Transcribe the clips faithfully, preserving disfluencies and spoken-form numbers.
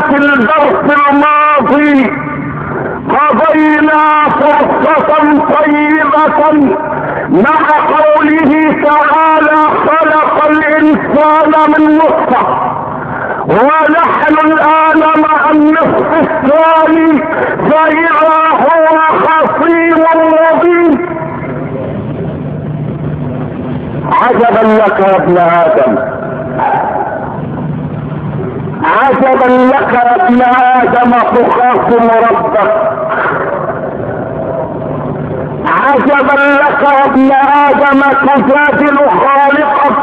في الدرس الماضي قضينا فرصة طيبة مع قوله تعالى خلق الانسان من نطفة، ونحن الان مع النصف الثاني فاذا هو خصيم مبين. عجبا لك يا ابن ادم، عجبا لك يا ابن ادم تخاصم ربك، عجبا لك يا ابن ادم تجادل خالقك،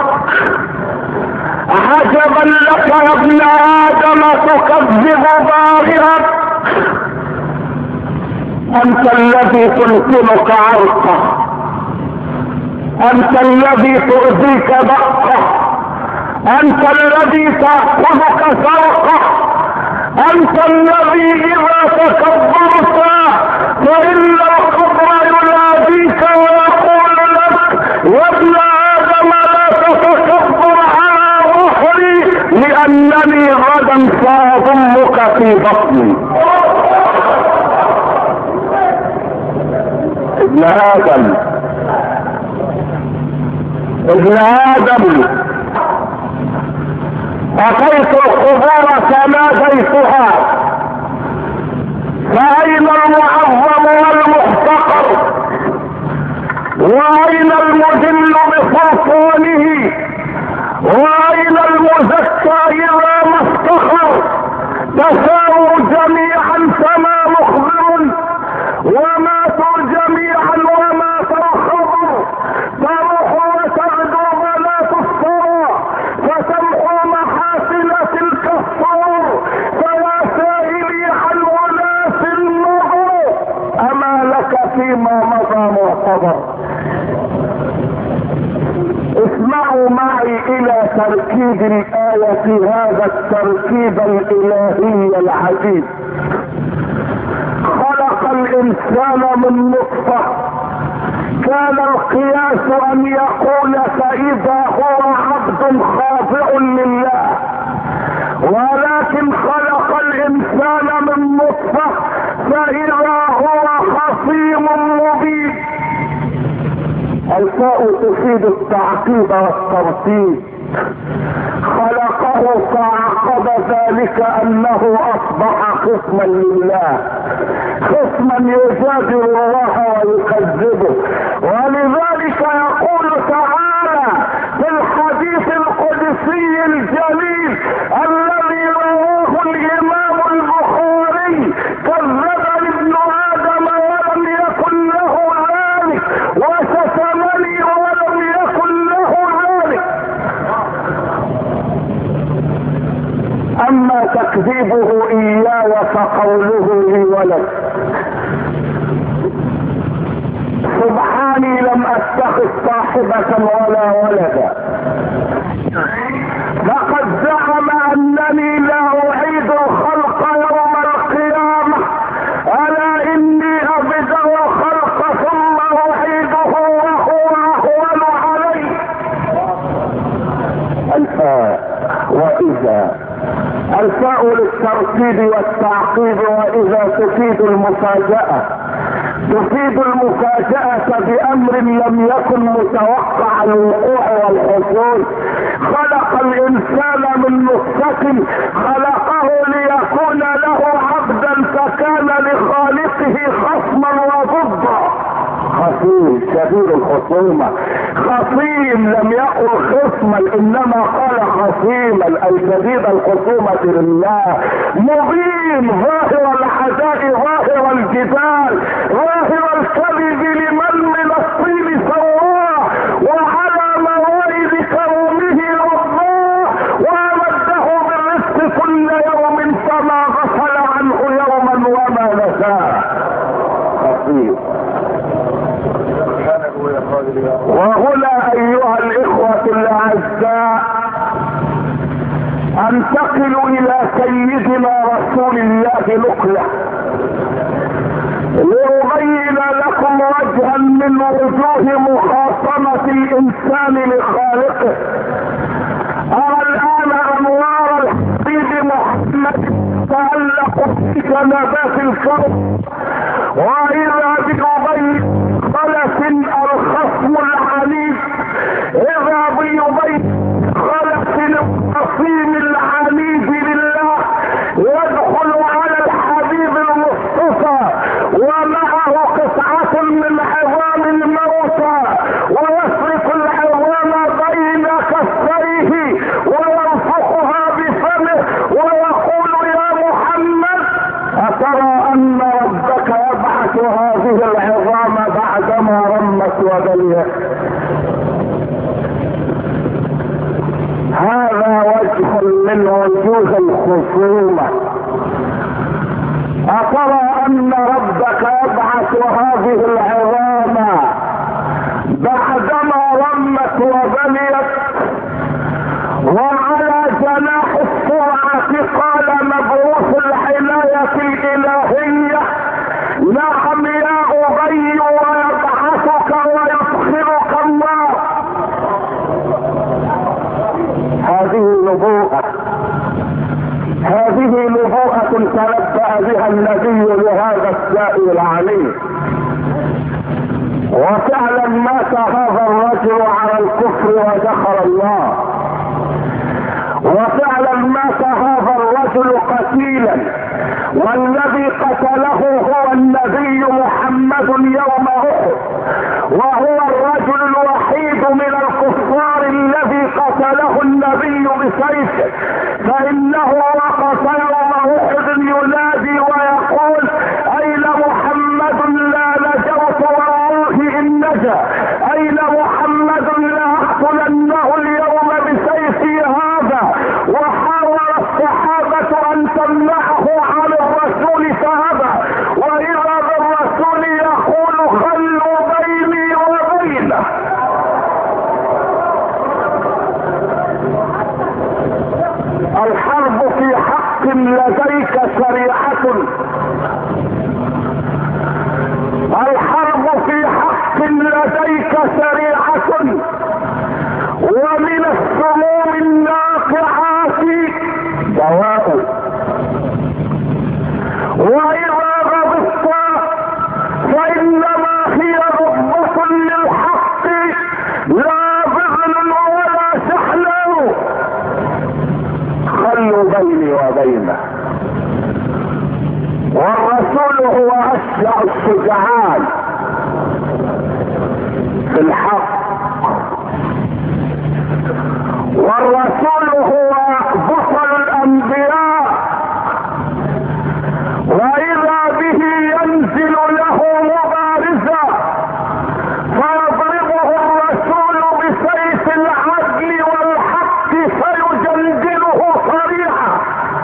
عجبا لك يا ابن ادم تكذب بارئك. انت الذي تلقنك عرقه، انت الذي تؤذيك بقه، انت الذي تأخذك سرقه، انت الذي اذا تكبرت فان القبر يناديك ويقول لك يا ابن ادم لا تتكبر على ظهري لانني غدا ساضمك في بطني. ابن ادم ابن ادم اتيت القبور فناديتها فاين المعظم والمحتقر، واين المذل بسلطانه، واين المزكى اذا ما افتخر. تساووا جميعا فما مخبر، وماتوا جميعا ومات الخبر. تروح وتغدو ولا تفطر، فتمحو محاسن تلك الصور. فيا سائلي عن اناس النظر، اما لك فيما مضى معتبر. اسمعوا معي الى تركيب الآية، هذا التركيب الالهي العجيب. خلق الانسان من نطفة، كان القياس ان يقول فاذا هو عبد خاضع لله، ولكن خلق الانسان من نطفة فاذا هو خصيم مبين. الفاء تفيد التعقيب والترتيب. خلقه فعقب ذلك انه اصبح خصما لله، خصما يجادل الله ويكذبه. ولذلك يقول تعالى في الحديث القدسي الجليل الذي رواه الامام البخاري: كذبني ابن ادم ولم يكن له ذلك، وشتمني ولم يكن له ذلك. اما تكذيبه اياي فقوله لي ولد. سبحاني لم اتخذ صاحبة ولا ولدا، لقد زعم انني لا اعيد الخلق يوم القيامة، الا اني ابدأ الخلق ثم اعيده وهو اهون علي. الفاء واذا، الفاء للترتيب والتعقيب، واذا تفيد المفاجأة، تفيد المفاجأة بأمر لم يكن متوقع الوقوع والحصول. خلق الإنسان من نطفة، خلقه ليكون له عبدا فكان لخالقه خصما وضدا. خصيم شديد الخصومة، خصيم لم يقل خصما انما قال خصيما اي شديد الخصومة لله. مبين ظاهر العداء ظاهر الجدال ظاهر الكذب لمن من الطين سواه، وعلى موائد كرمه رباه، وامده بالرزق كل يوم فما غفل عنه يوما وما نساه. خصيم. وهنا ايها الاخوة الاعزاء انتقل الى سيدنا رسول الله نقلة لأبين لكم وجها من وجوه مخاصمة الانسان لخالقه. ارى الان انوار الحبيب محمد يتألق بجنبات الكون، وإذا بأبي خلف الخصم العنيف، إذا بأبي خلف الخصيم العنيف لله يدخل على الحبيب المصطفى ومعه قطعة من عظام الموتى، ويسرق العظام بين كفيه وينفخها بفمه ويقول يا محمد أترى أن ربك يبعث هذه العظام بعدما رمت وبليت؟ هذا وجه من وجوه الخصومة. أترى أن ربك يبعث هذه العظام بعدما رمت وبليت؟ وعلى جناح السرعة قال مبعوث العناية الإلهية نعم يا أبي ويبعثك ويدخلك الله. هذه نبوءة، هذه نبوءة تنبأ بها النبي لهذا السائل العليم. وفعلا مات هذا الرجل على الكفر ودخل الله، وفعلا مات هذا الرجل قتيلا، والذي قتله هو النبي محمد يوم احد، وهو الرجل الوحيد من الكفار الذي قتله النبي بسيفه، فانه وقف يوم احد ينادي ويقول اين محمد لا نجوت والله ان نجا، اين محمد لا اقتلنه اليوم بسيفي هذا. وحاول الصحابة ان تمنعه عن الرسول فابى، واذا بالرسول يقول خلوا بيني وبينه. الحرب في حق لديك شريعة، الحرب في حق لديك شريعة، ومن السموم الناقعات دواء، وإذا غضبت فإنما هي غضبة للحق لا بغل ولا سحل. خلوا بيني وبينه. والرسول هو أشجع الشجعان في الحق، والرسول هو بطل الأنبياء، وإذا به ينزل له مبارزا فيضربه الرسول بسيف العدل والحق فيجلجله صريحا.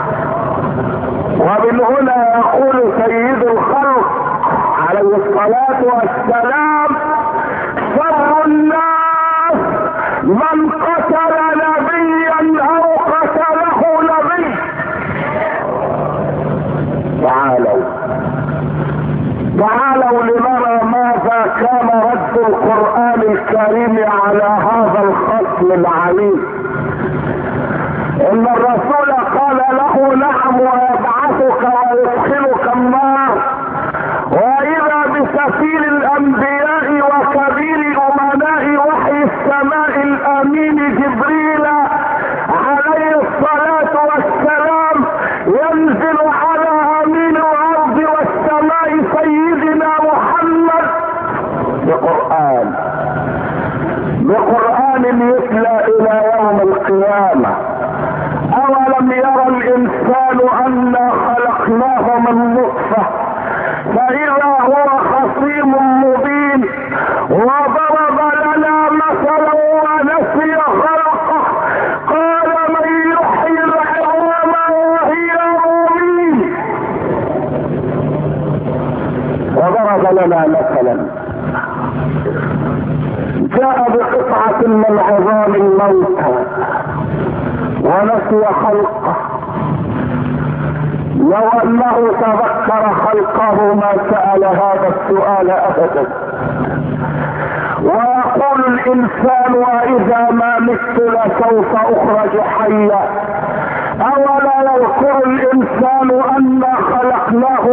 ومن هنا يقول سيد الخلق عليه الصلاة والسلام شر الناس من قتل نبيا او قتله نبي. تعالوا تعالوا لنرى ماذا كان رد القرآن الكريم على هذا الخصم العنيف. ان الرسول قال له نعم ويبعثك ويدخلك النار، واذا بسفير الانبياء وكبير امناء وحي السماء الامين جبريل عليه الصلاة والسلام ينزل على امين الارض والسماء سيدنا محمد بقرآن، بقرآن يتلى الى يوم القيامة. اولم يرى الانسان انا خلقناه من نطفة فاذا هو خصيم مبين، وضرب لنا مثلا ونسي خلقه قال من يحيي العظام وهي رميم. وضرب لنا مثلا جاء بقطعة من عظام الموتى ونسي خلقه. لو انه تذكر خلقه ما سأل هذا السؤال ابدا. ويقول الانسان واذا ما مت لسوف اخرج حيا. اولا يذكر الانسان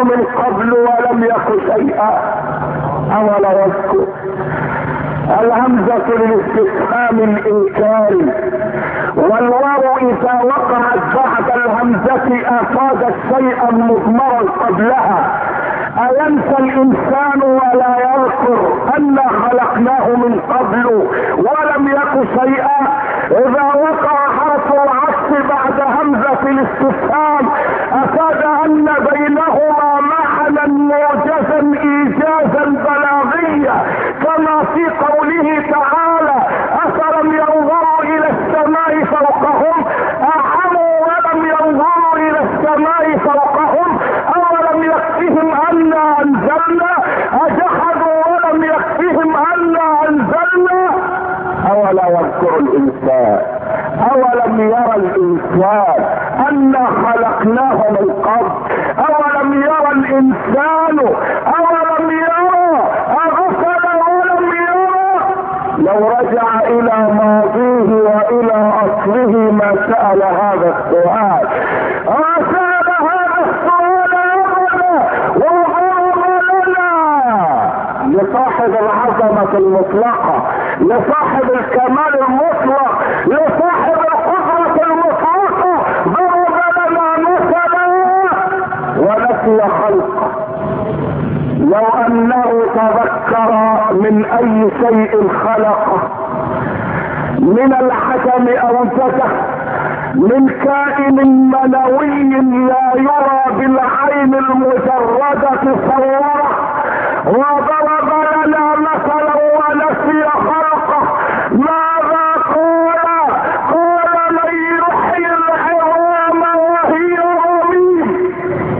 من قبل ولم يك شيئا اولا يذكر. الهمزة للاستفهام الانكاري، والواو اذا وقعت بعد الهمزة افادت شيئا مضمرا قبلها. اينسى الانسان ولا يذكر انا خلقناه من قبل ولم يك شيئا؟ اذا وقع حرف العطف بعد همزة الاستفهام افاد ان بينهما معنى موجزا ايجازا بلاغيا، كما في قوله تعالى افلم ينظروا الى السماء فوقهم اعموا ولم ينظروا الى السماء فوقهم اولم يكفهم انا انزلنا اجحدوا ولم يكفهم انا انزلنا. اولا يذكر الانسان، اولم يرى الانسان انا خلقناه من قبل، اولم يرى الانسان اولم يرى اغفل ولم يرى. لو رجع الى ماضيه والى اصله ما سأل هذا السؤال، ما سأل هذا السؤال ابدا. وضرب لنا لصاحب العظمة المطلقة، لصاحب الكمال المطلق، لصاحب القدرة المطلقة، ضرب لنا مثلا ونسي خلقه. لو انه تذكر من اي شيء خلقه، من العدم اوجده، من كائن منوي لا يرى بالعين المجردة صوره، وضرب لنا مثلا ونسي خلقه. ماذا قال؟ قال من يحيي العظام وهي رميم.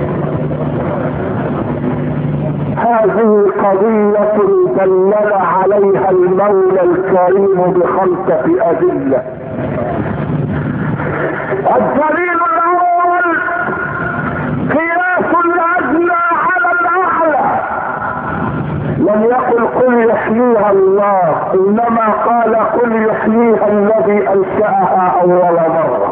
هذه قضية دلل عليها المولى الكريم بخمسة أدلة. الدليل الأول قياس الأدنى على الأعلى. لم يقل قل يحييها الله، إنما قال قل يحييها الذي أنشأها أول مرة.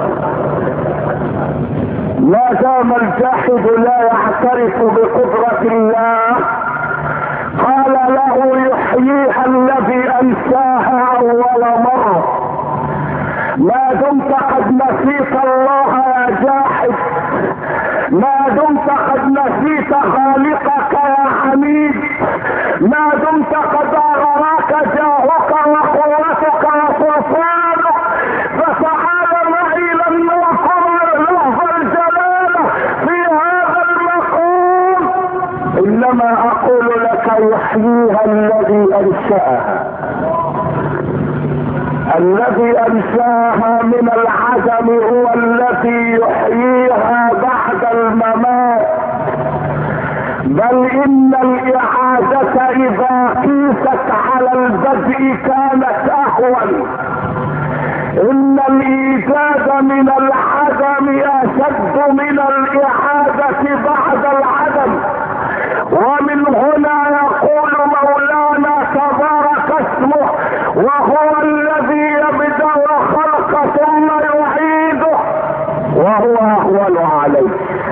ما دام الجاحد لا يعترف بقدرة الله قال له يحييها الذي أنشاها أول مرة. ما دمت قد نسيت الله يا جاحد، ما دمت قد نسيت خالقك يا حميد، ما دمت قد أغراك جاهك وقوتك وسلطانك، فتعال معي لن نذكر لفظ الجلالة في هذا المقام. إنما أقول لك يحييها الذي أنشأها. الذي أنشاها من العدم هو الذي يحييها بعد الممات. بل إن الإعادة إذا قيست على البدء كانت أهون. إن الإيجاد من العدم أشد من الإعادة بعد العدم. ومن هنا يقول مولانا تبارك اسمه وهو الذي يبدأ الخلق ثم يعيده وهو أهون عليه.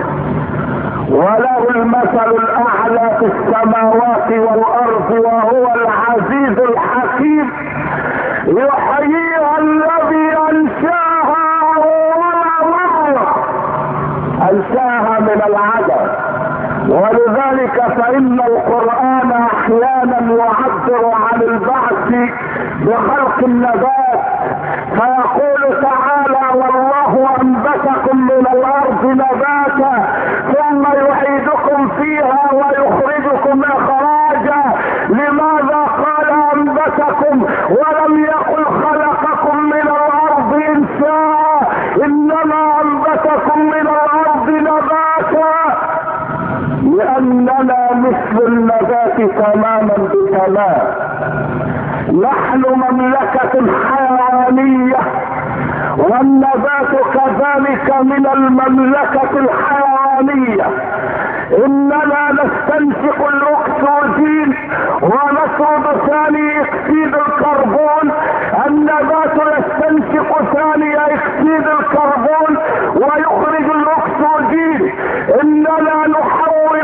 وله المثل الأعلى في السماوات والأرض وهو العزيز الحكيم. يحييها الذي أنشاها أول مرة، أنشاها من العدم. ولذلك فإن القرآن أحيانا يعبر عن البعث بخلق النبات، فيقول تعالى والله أنبتكم من الأرض نباتا ثم يعيدكم فيها ويخرجكم إخراجا. لماذا قال أنبتكم ولم يقل خلقكم من الأرض إنشاء؟ إنما أنبتكم من الأرض نباتا، لأننا مثل النبات تماما بتمام. نحن مملكة حيوانية والنبات كذلك من المملكة الحيوانية. إننا نستنشق الأكسجين ونطرد ثاني أكسيد الكربون. النبات يستنشق ثاني أكسيد الكربون ويخرج الأكسجين. إننا نحول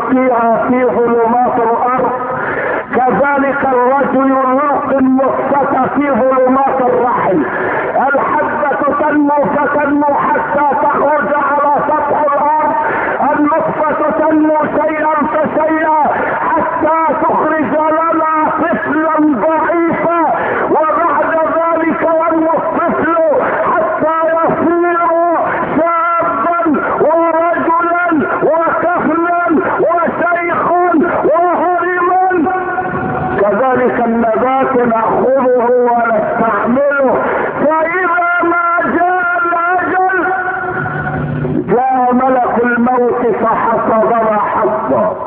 يلقيها في ظلمات الارض، كذلك الرجل يلقي النطفة في ظلمات الرحم. الحبة تنمو فتنمو حتى تخرج على سطح الارض، النطفة تنمو شيئا فشيئا حتى تخرج لنا طفلا ضعيفا، وبعد ذلك ينمو الطفل حتى يصير شابا ورجلا وكهلا وشيخا وهرما. كذلك النبات نأخذه ونستعمله، فإذا ما جاء الأجل جاء ملك الموت فحصدنا حصا.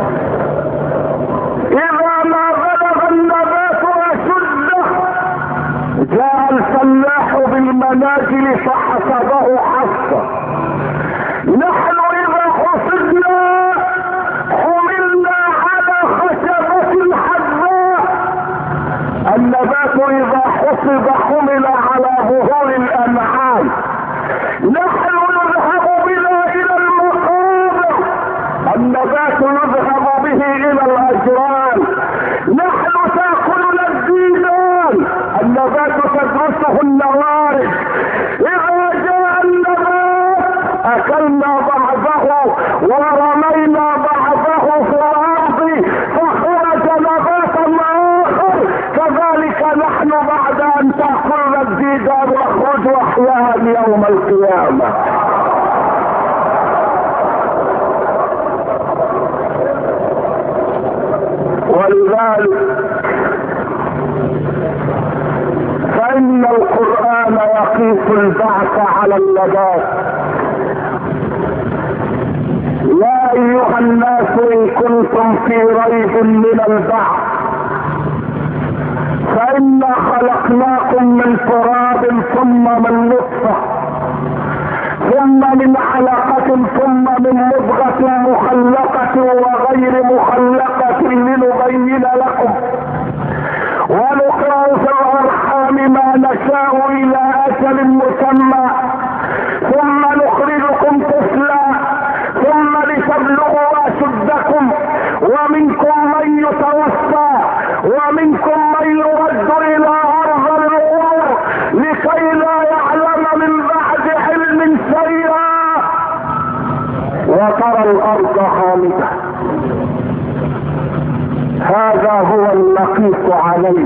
إذا ما بلغ النبات أشده جاء الفلاح بالمناجل فحصده حصا. نحن إذا حصدنا حملنا على خشبة حدباء، النبات إذا حصد حمل على ظهور الأنعام. نحن نذهب بنا إلى المقابر، النبات يذهب به إلى الأجران. نحن تأكلنا الديدان، النبات تدرسه النوارد. إذا جاء النبات أكلنا بعضه ورمينا بعضه في الأرض فخرج نباتا آخر. كذلك نحن بعد أن تأكلنا الديدان نخرج أحياء يوم القيامة. ولذلك فإن القرآن يقيس البعث على النبات. يا أيها الناس إن كنتم في ريب من البعث فإنا خلقناكم من تراب ثم من نطفة ثم من علقة ثم من مضغة مخلقة وغير مخلقة لنبين لكم ونقر في الأرحام ما نشاء إلى أجل مسمى ثم نخرجكم طفلا ثم لتبلغوا أشدكم ومنكم من يتوفى ومنكم من يرد إلى أرض العمر لكي لا يعلم من بعد علم شيئا وترى الأرض خامدة. هذا هو المقيس عليه.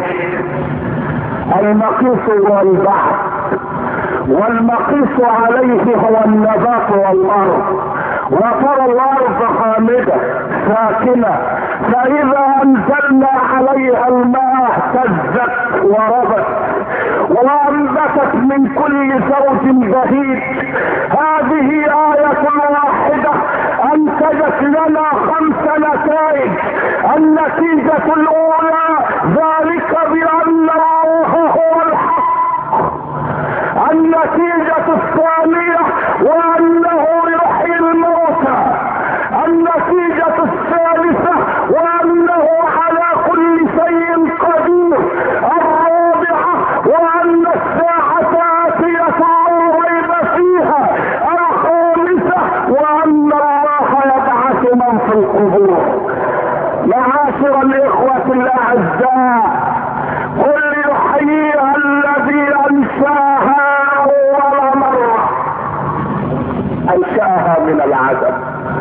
المقيس هو البحر والمقيس عليه هو النبات والأرض. وترى الأرض خامدة ساكنة فإذا أنزلنا عليها الماء اهتزت وربت وأنبتت من كل زوج بهيج. هذه آية واحدة أنتجت لنا خمس نتائج. النتيجة الأولى ذلك بأن الله هو الحق. النتيجة الثانية وأنه يحيي الموتى. النتيجة الثالثة وأنه على كل شيء قدير. الرابعة وأن الساعة آتية لا ريب فيها. الخامسة وأن الله يبعث من في القبور. معاشر الإخوة الأعزاء، قل يحييها الذي أنشاها أول مرة. أنشاها من العدم،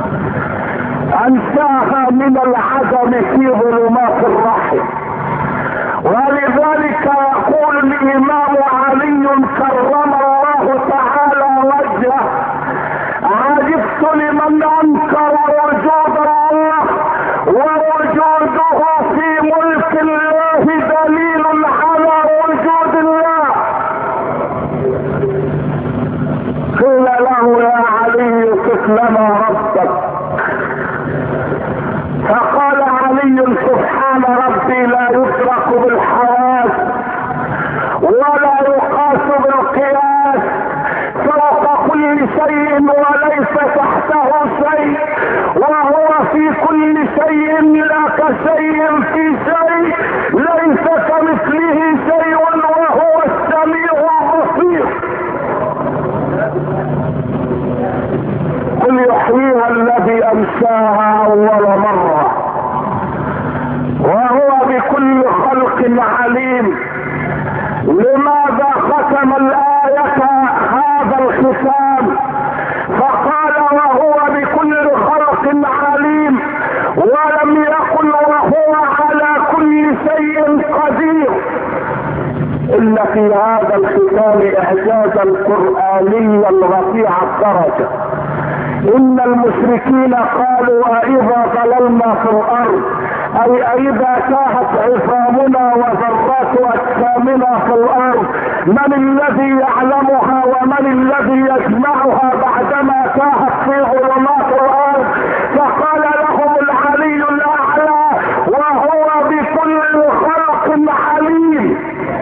أنشاها من العدم في ظلمات الرحم. ولذلك يقول الإمام علي كرم الله تعالى وجهه: عجبت لمن أنكر وجود الله ووجوده في ملك الله دليل على وجود الله. قيل له: يا علي صف لنا ربك. فقال علي: سبحان ربي لا يدرك بالحواس ولا يقاس بالقياس، فوق كل شيء وليس تحته شيء، وهو في كل شيء لا كشيء في شيء، ليس كمثله شيء وهو السميع البصير. قل يحييها الذي انشاها اول عليم. لماذا ختم الآية هذا الختام؟ فقال وهو بكل خلق عليم، ولم يقل وهو على كل شيء قدير. إن في هذا الختام إعجازا قرآنيا رفيع الدرجة. إن المشركين قالوا أإذا ضللنا في الأرض، أي أإذا تاهت عظامنا وذرات أجسامنا في الأرض، من الذي يعلمها ومن الذي يجمعها بعدما تاهت في ظلمات الأرض؟ فقال لهم العلي الأعلى وهو بكل خلق عليم.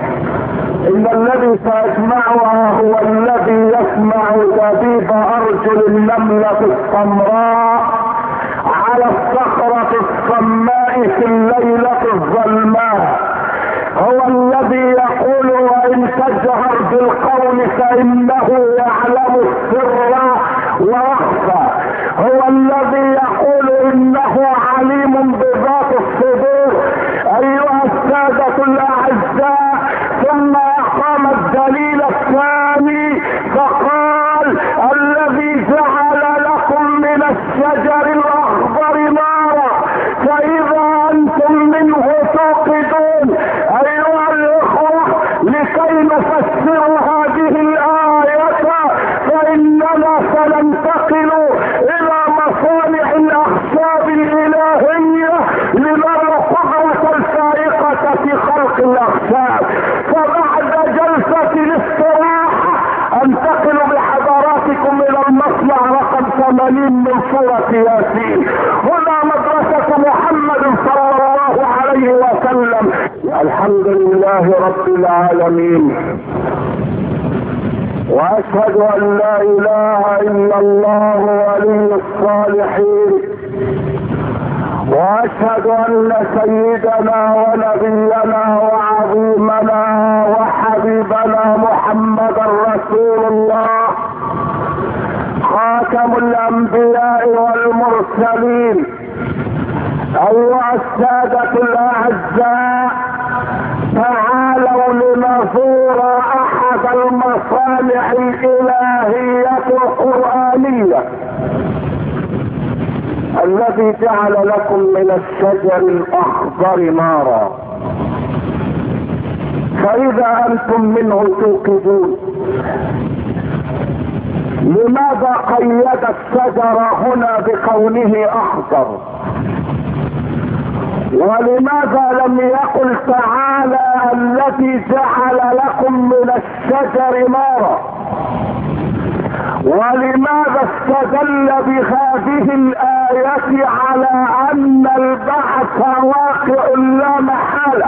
إن الذي سيجمعها هو الذي يسمع دبيب أرجل النملة السمراء على الصخرة الصماء في الليلة الظلماء. هو الذي يقول وإن تجهر بالقول فإنه يعلم السر ويخفى. هو الذي يقول إنه عليم بذات الصدور. أيها السادة الأعزاء، ثم أقام الدليل الثاني فقال الذي جعل لكم من الشجر الأخضر نارا فإذا أنتم منه توقدون. أيها الإخوة، لكي نفسر هذه الآية فإننا سننتقل إلى مصانع الأخشاب الإلهية لنرى القدرة الفائقة في خلق الأخشاب. فبعد جلسة الاستراحة انتقل بحضراتكم الى المصنع رقم ثمانين من سورة ياسين. هنا مدرسة محمد صلى الله عليه وسلم. الحمد لله رب العالمين، واشهد ان لا اله الا الله ولي الصالحين، واشهد ان سيدنا ونبينا وعظيمنا وحبيبنا محمدا رسول الله خاتم الانبياء والمرسلين. ايها السادة الاعزاء، تعالوا لنزور احد المصانع الالهية القرآنية الذي جعل لكم من الشجر الاخضر نارا فاذا انتم منه توقدون. لماذا قيد الشجر هنا بكونه اخضر؟ ولماذا لم يقل تعالى الذي جعل لكم من الشجر نارا؟ ولماذا استدل بهذه الآية على أن البعث واقع لا محالة؟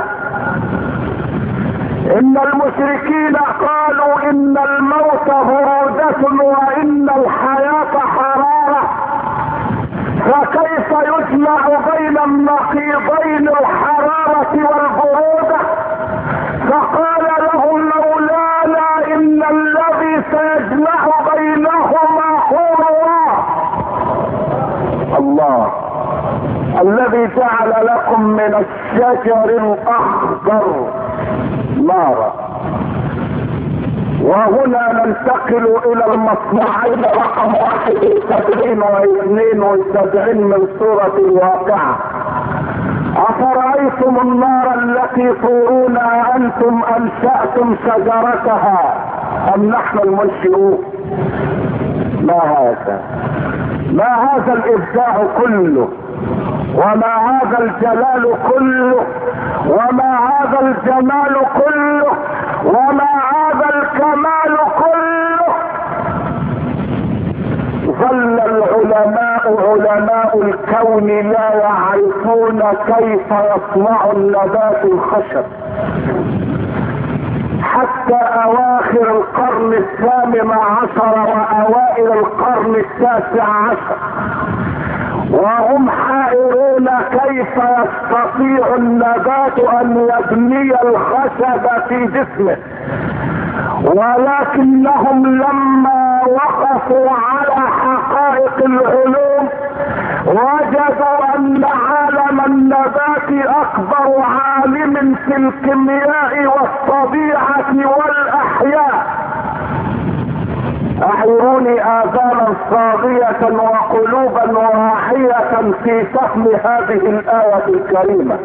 إن المشركين قالوا إن الموت برودة وإن الحياة حرارة، فكيف يجمع بين النقيضين الحرارة والبرودة؟ فقال لهم مولانا إن الذي سيجمع بينهما هو الله. الله الذي جعل لكم من الشجر الأخضر نارا. وهنا ننتقل الى المصنعين رقم واحد وسبعين واثنين وسبعين من سورة الواقعة. افرأيتم النار التي تورون انتم انشأتم شجرتها ام نحن المنشئون؟ ما هذا ما هذا الابداع كله، وما هذا الجلال كله، وما هذا الجمال كله، وما هذا الكمال كله. ظل العلماء علماء الكون لا يعرفون كيف يصنع النبات الخشب حتى اواخر القرن الثامن عشر واوائل القرن التاسع عشر، وهم حائرون كيف يستطيع النبات ان يبني الخشب في جسمه. ولكنهم لما وقفوا على حقائق العلوم وجدوا ان عالم النبات اكبر عالم في الكيمياء والطبيعة والاحياء. اعيروني اذانا صاغية وقلوبا واعية في فهم هذه الآية الكريمة.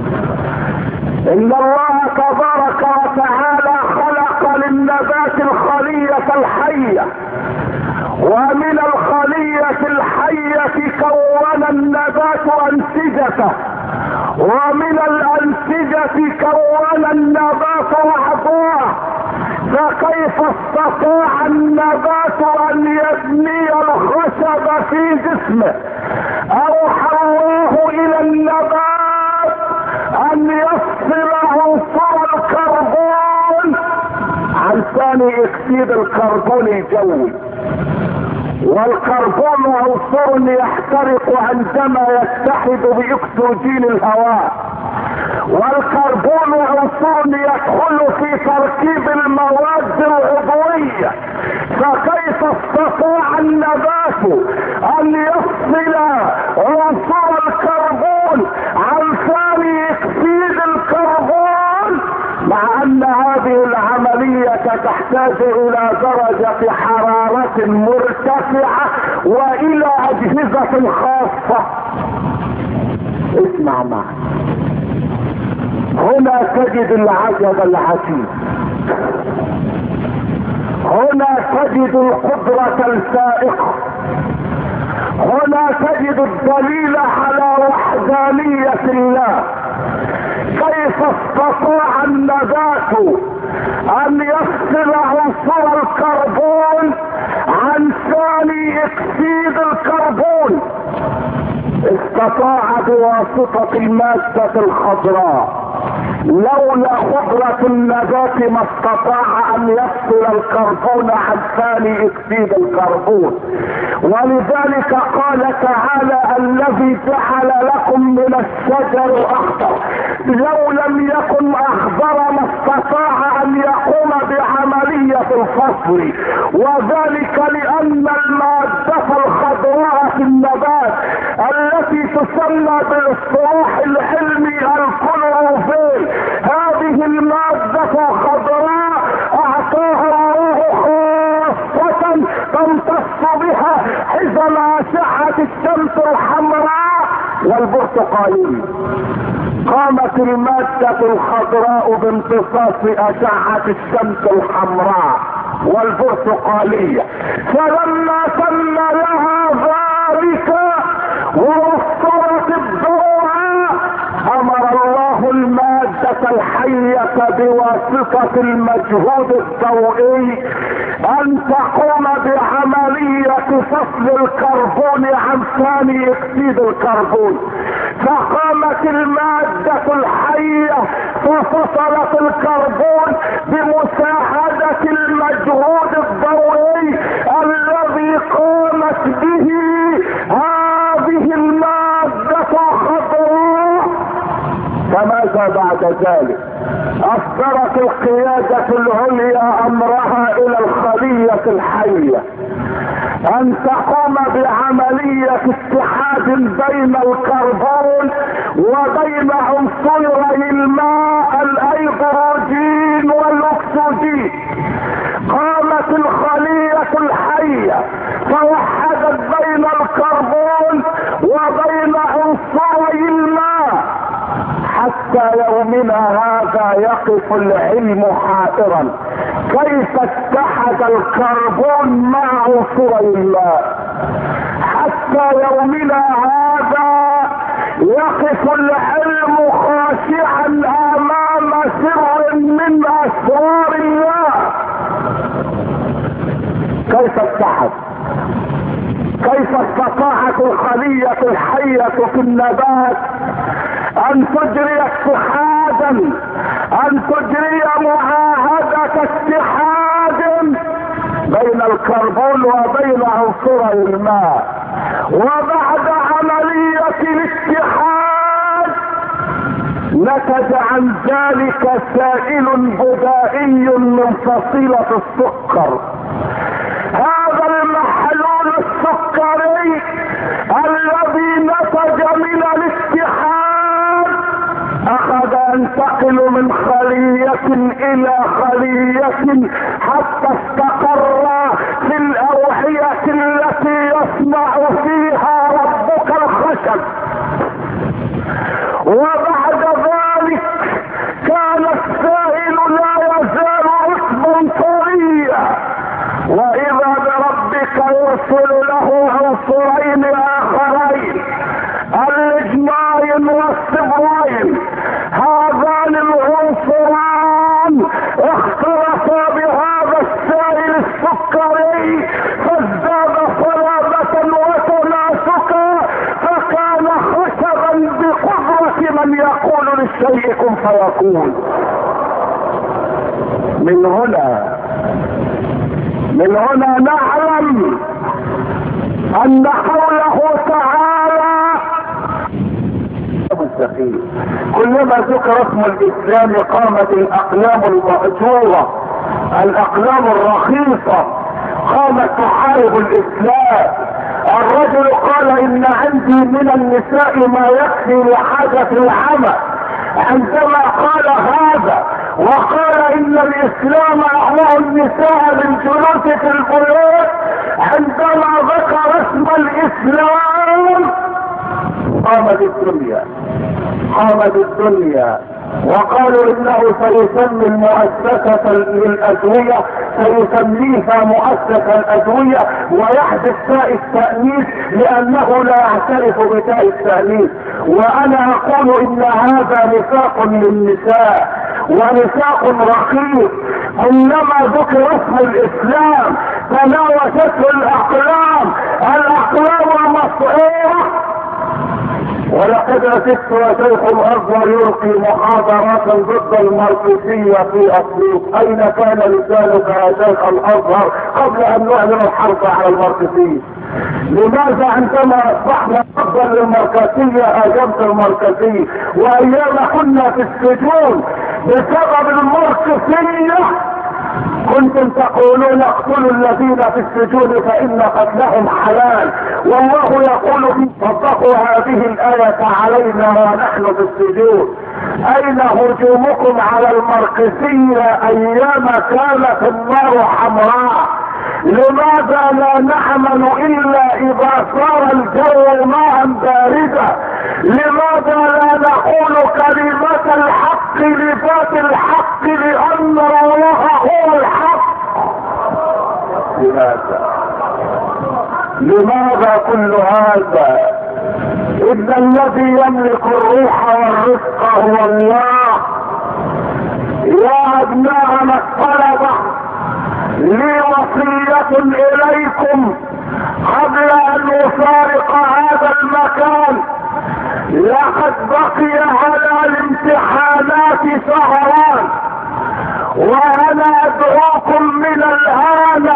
ان الله تبارك وتعالى خلق للنبات الخلية الحية، ومن الخلية الحية كون النبات انسجته، ومن الانسجة كون النبات اعضاء. فكيف استطاع النبات ان يبني الخشب في جسمه؟ اوحى الله الى النبات ان يفصل عنصر الكربون عن ثاني اكسيد الكربون الجوي. والكربون عنصر يحترق عندما يتحد باكسجين الهواء، والكربون عنصر يدخل في تركيب المواد العضوية. فكيف استطاع النبات ان يفصل عنصر الكربون عن ثاني اكسيد الكربون، مع ان هذه العملية تحتاج الى درجة حرارة مرتفعة والى اجهزة خاصة؟ اسمع معي، هنا تجد العجب العجيب، هنا تجد القدرة الفائقة، هنا تجد الدليل على وحدانية الله. كيف استطاع النبات ان يفصل عنصر الكربون عن ثاني اكسيد الكربون؟ استطاع بواسطة المادة الخضراء. لولا قدرة النبات ما استطاع ان يفصل الكربون عن ثاني اكسيد الكربون. ولذلك قال تعالى: الذي جعل لكم من الشجر الاخضر. لو لم يكن اخضر ما استطاع ان يقوم بعملية الفصل، وذلك لان المادة الخضراء في النبات التي تسمى بالاصطلاح العلمي الكلوروفيل، هذه المادة الخضراء اعطاها الله خاصة تمتص بها حزم اشعة الشمس الحمراء والبرتقالية. قامت المادة الخضراء بامتصاص اشعة الشمس الحمراء والبرتقالية، فلما تم لها ذلك ووفرت الضوء امر الله المادة الحية بواسطة المجهود الضوئي ان تقوم بعملية فصل الكربون عن ثاني اكسيد الكربون. فقامت المادة الحية ففصلت الكربون بمساعدة المجهود الضوئي الذي قامت به هذه المادة الخضراء. فماذا بعد ذلك؟ اصدرت القيادة العليا امرها الى الخلية الحية ان تقوم بعملية اتحاد بين الكربون وبين عنصري الماء الهيدروجين والاكسجين. قامت الخلية الحية فوحدت بين الكربون وبين عنصري الماء. حتى يومنا هذا يقف العلم حائرا كيف اتحد الكربون مع عنصري الماء. حتى يومنا هذا يقف العلم خاشعا امام سر من اسرار الله. كيف اتحد؟ كيف استطاعت الخلية الحية في النبات ان تجري اتحادا، ان تجري معاهدة اتحاد بين الكربون وبين عنصري الماء؟ وبعد عملية الاتحاد نتج عن ذلك سائل بدائي من فصيلة السكر. هذا المحلول السكري الذي نتج من الاتحاد اخذ ان ينتقل من خلية الى خلية حتى استقر في الاوعية التي يصنع فيها ربك الخشب. وبعد ذلك كان السائل لا يزال رطبا طريا، واذا بربك يرسل له عنصرين اخرين الاجمعين والصبرين. هذان العنصران اختلطا بهذا السائل السكري فازداد صلابة وتناسقا، فكان خشبا بقدرة من يقول للشيء كن فيكون. من هنا من هنا نعلم ان قوله تعالى مستقيم. كلما ذكر اسم الاسلام قامت الاقلام المأجورة، الاقلام الرخيصة قامت تحارب الاسلام. الرجل قال ان عندي من النساء ما يكفي لحاجة العمل. عندما قال هذا وقال ان الاسلام امر النساء بالجلوس في البيوت، عندما ذكر اسم الاسلام قامت الدنيا قامت الدنيا وقالوا انه سيسمي المؤسسة للادوية سيسميها مؤسسة الادوية ويحدث تاء التأنيث لانه لا يعترف بتاء التأنيث. وانا اقول ان هذا نفاق للنساء ونفاق رخيص. انما ذكر اسم الاسلام تناوشته الاقلام الاقلام مصعوبة. ولقد ركبت وشيخ الازهر يلقي محاضرات ضد الماركسية في اسيوط. اين كان لسانك يا شيخ الازهر قبل ان نعلن الحرب على الماركسية؟ لماذا عندما اصبحنا ضدا للماركسية اجبت الماركسية؟ وايام كنا في السجون بسبب الماركسية كنتم تقولون اقتلوا الذين في السجون فان قتلهم حلال، والله يقول صدقوا هذه الآية علينا ونحن في السجون. اين هجومكم على الماركسية ايام كانت النار حمراء؟ لماذا لا نعمل الا اذا صار الجو ماء باردا؟ لماذا لا نقول كلمة الحق لذات الحق لان الله هو الحق؟ لماذا لماذا كل هذا؟ ان الذي يملك الروح والرزق هو الله. يا ابناءنا الطلبة لي وصية اليكم قبل ان افارق هذا المكان. لقد بقي على الامتحانات شهران وانا ادعوكم من الان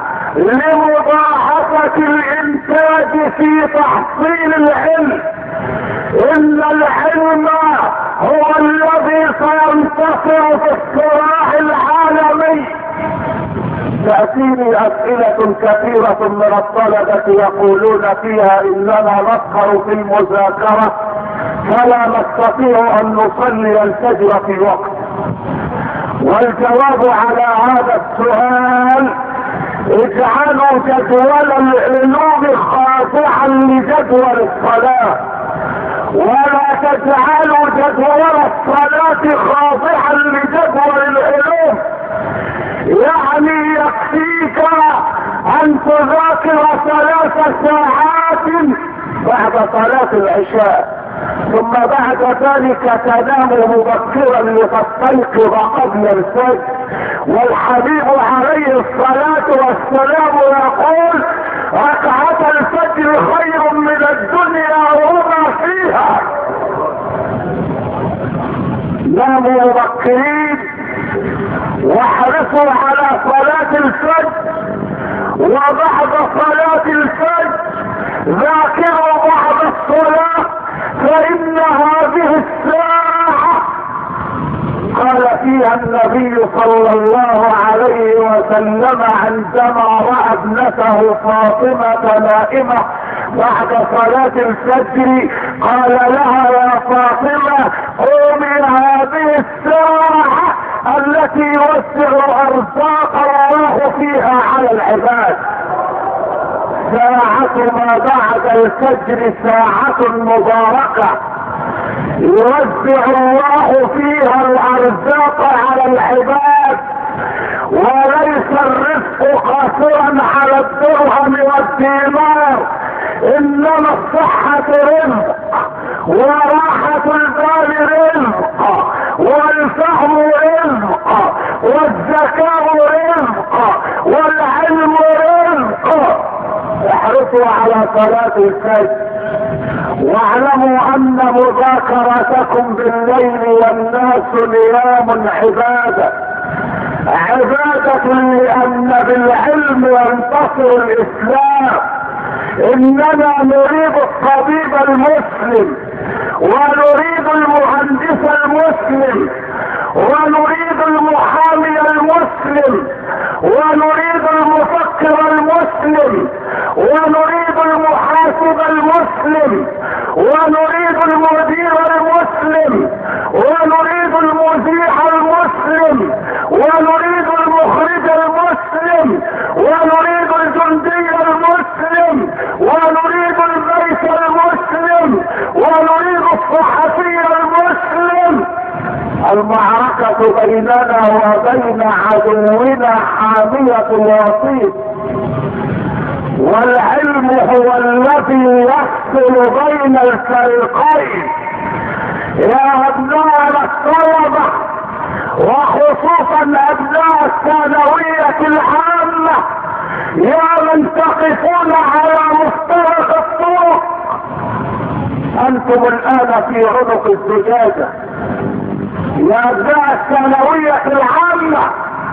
لمضاعفة الانتاج في تحصيل العلم. ان العلم هو الذي سينتصر في الصراع العالمي. تأتيني اسئلة كثيرة من الطلبة يقولون فيها اننا نسهر في المذاكرة فلا نستطيع ان نصلي الفجر في وقت. والجواب على هذا السؤال اجعلوا جدول العلوم خاضعا لجدول الصلاة، ولا تجعلوا جدول الصلاة خاضعا لجدول العلوم. يعني يكفيك ان تذاكر ثلاث ساعات بعد صلاة العشاء، ثم بعد ذلك تنام مبكرا لتستيقظ قبل الفجر. والحبيب عليه الصلاة والسلام يقول ركعة الفجر خير من الدنيا وما فيها. ناموا مبكرين واحرصوا على صلاة الفجر، وبعد صلاة الفجر ذاكروا بعد الصلاة، فإن هذه الساعة قال فيها النبي صلى الله عليه وسلم عندما رأى ابنته فاطمة نائمة بعد صلاة الفجر قال لها يا فاطمة قومي، هذه التي يوسع ارزاق الله فيها على العباد. ساعة ما بعد الفجر ساعة مباركة يوزع الله فيها الارزاق على العباد، وليس الرزق قاصرا على الدرهم والدينار، انما الصحة رزق، وراحة البال رزق، والفهم رزق، والذكاء رزق، والعلم رزق. احرصوا على صلاة الفجر، واعلموا ان مذاكرتكم بالليل والناس نيام عبادة عبادة، لان بالعلم ينتصر الاسلام. اننا نريد الطبيب المسلم، ونريد المهندس المسلم، ونريد المحامي المسلم، ونريد المفكر المسلم، ونريد المحاسب المسلم، ونريد المدير المسلم، ونريد المذيع المسلم، ونريد المخرج المسلم، ونريد الجندي المسلم، ونريد البيت المسلم، ونريد الصحفي المسلم. المعركة بيننا وبين عدونا حامية الوسيط، والعلم هو الذي يفصل بين الفريقين. يا ابناء الطلبة، وخصوصا ابناء الثانوية العامة، يا من تقفون على مفترق الطرق، انتم الان في عنق الزجاجة. يا ابناء الثانوية العامة،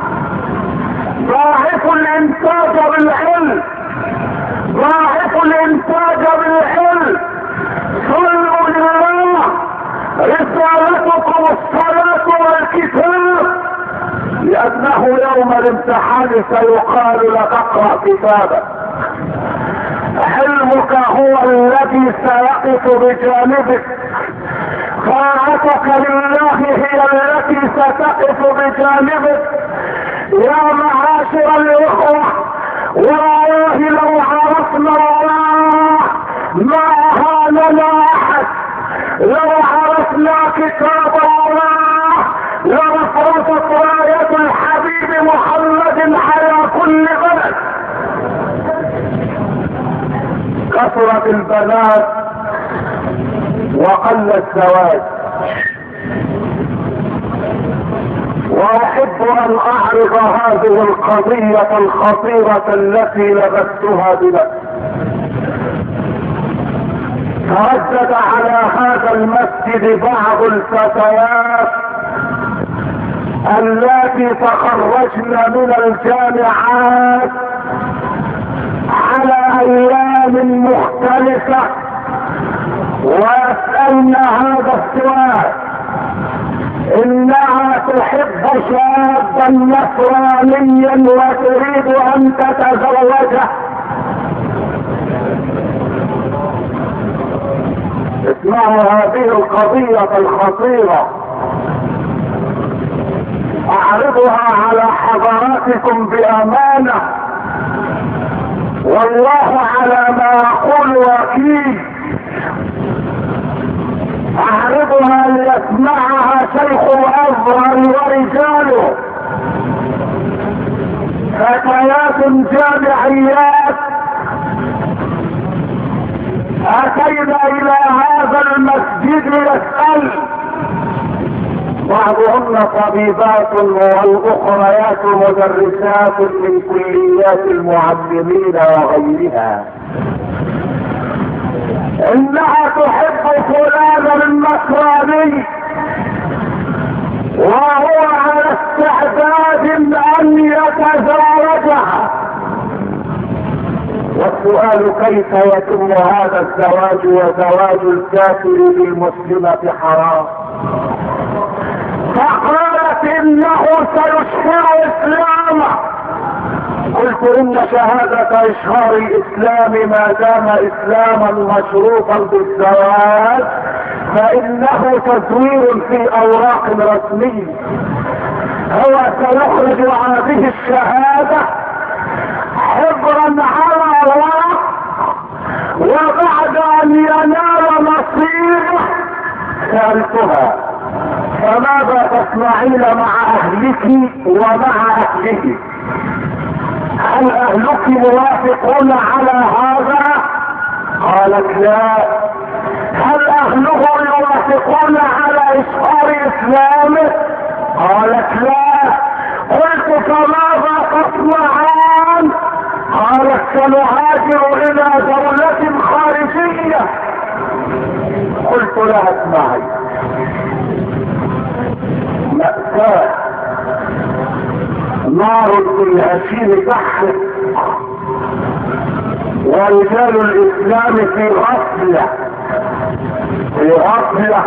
ضاعفوا الانتاج بالعلم، ضاعفوا الانتاج بالعلم. صلوا لله، رسالتكم الصلاة والكتاب، لانه يوم الامتحان سيقال لك اقرأ كتابك. علمك هو الذي سيقف بجانبك، طاعتك لله هي التي ستقف بجانبك. يا معاشر الاخوة، والله لو عرفنا الله ما هاننا احد، لو عرفنا كتاب الله لرفعت راية الحبيب محمد على كل بلد. كثرت البنات وقل الزواج، واحب ان اعرض هذه القضية الخطيرة التي لبستها بنفسي. تردد على هذا المسجد بعض الفتيات اللاتي تخرجن من الجامعات على ايام مختلفة، ويسألن هذا السؤال: انها تحب شابا نصرانيا وتريد ان تتزوجه. اسمعوا هذه القضية الخطيرة، اعرضها على حضراتكم بامانة، والله على ما اقول وكيل. اعرضها ليسمعها شيخ الازهر ورجاله. فتيات جامعيات اتينا الى هذا المسجد يسأل، بعضهن طبيبات والاخريات مدرسات من كليات المعلمين وغيرها، انها تحب فلانا النصراني وهو على استعداد ان يتزوجها. والسؤال: كيف يتم هذا الزواج وزواج الكافر بالمسلمة حرام؟ فقالت انه سيشهر اسلامه. قلت: ان شهادة اشهار الاسلام ما دام اسلاما مشروطا بالزواج فانه تزوير في اوراق رسمية. هو سيخرج هذه الشهادة حبرا على ورق، وبعد ان ينال نصيبه سألتها فماذا تصنعين مع اهلك ومع اهله؟ هل اهلك موافقون على هذا؟ قالت لا. هل اهله يوافقون على اشهار اسلامه؟ قالت لا. قلت فماذا تصنعان؟ قالت سنهاجر الى دولة خارجية. قلت لها اسمعي، مأساة، نار في الهشيم تحرق، ورجال الاسلام في غفلة في غفلة.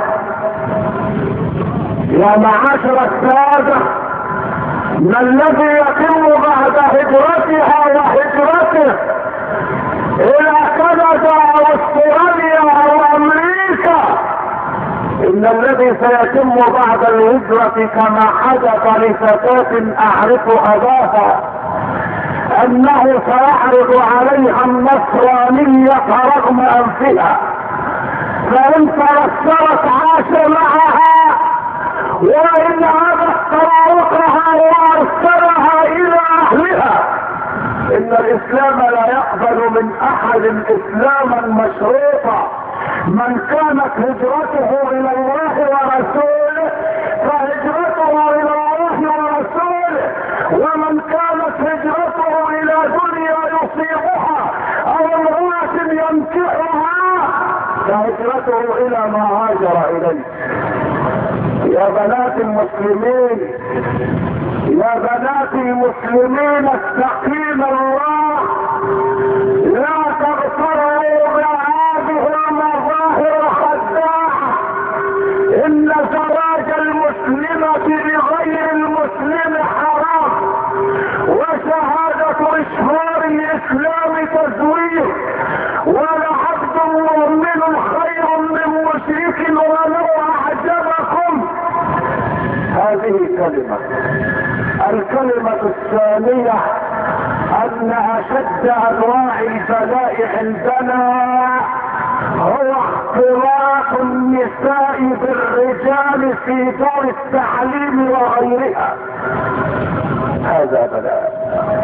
يا معاشر السادة، ما الذي يتم بعد هجرتها وهجرته الى كندا او استراليا او امريكا؟ ان الذي سيتم بعد الهجرة كما حدث لفتاة اعرف اباها، انه سيعرض عليها النصرانية رغم انفها، فان تبصرت عاش معها، وان ابت طرائقها وارسلها الى اهلها. ان الاسلام لا يقبل من احد اسلاما مشروطا. من كانت هجرته الى الله ورسوله فهجرته الى الله ورسوله، ومن كانت هجرته الى دنيا يصيبها او امرأة ينكحها فهجرته الى ما هاجر اليه. يا بنات المسلمين، يا بنات المسلمين اتقين الله، لا تغتروا بهذه المظاهر الخداعة. ان زواج المسلمة بغير المسلم حرام، وشهادة اشهار الاسلام تزوير، ولعبد مؤمن خير من مشرك ولو اعجبكم. هذه كلمة. الكلمة الثانية ان اشد انواع البلاء عندنا هو اختلاط النساء بالرجال في دور التعليم وغيرها. هذا بلاء،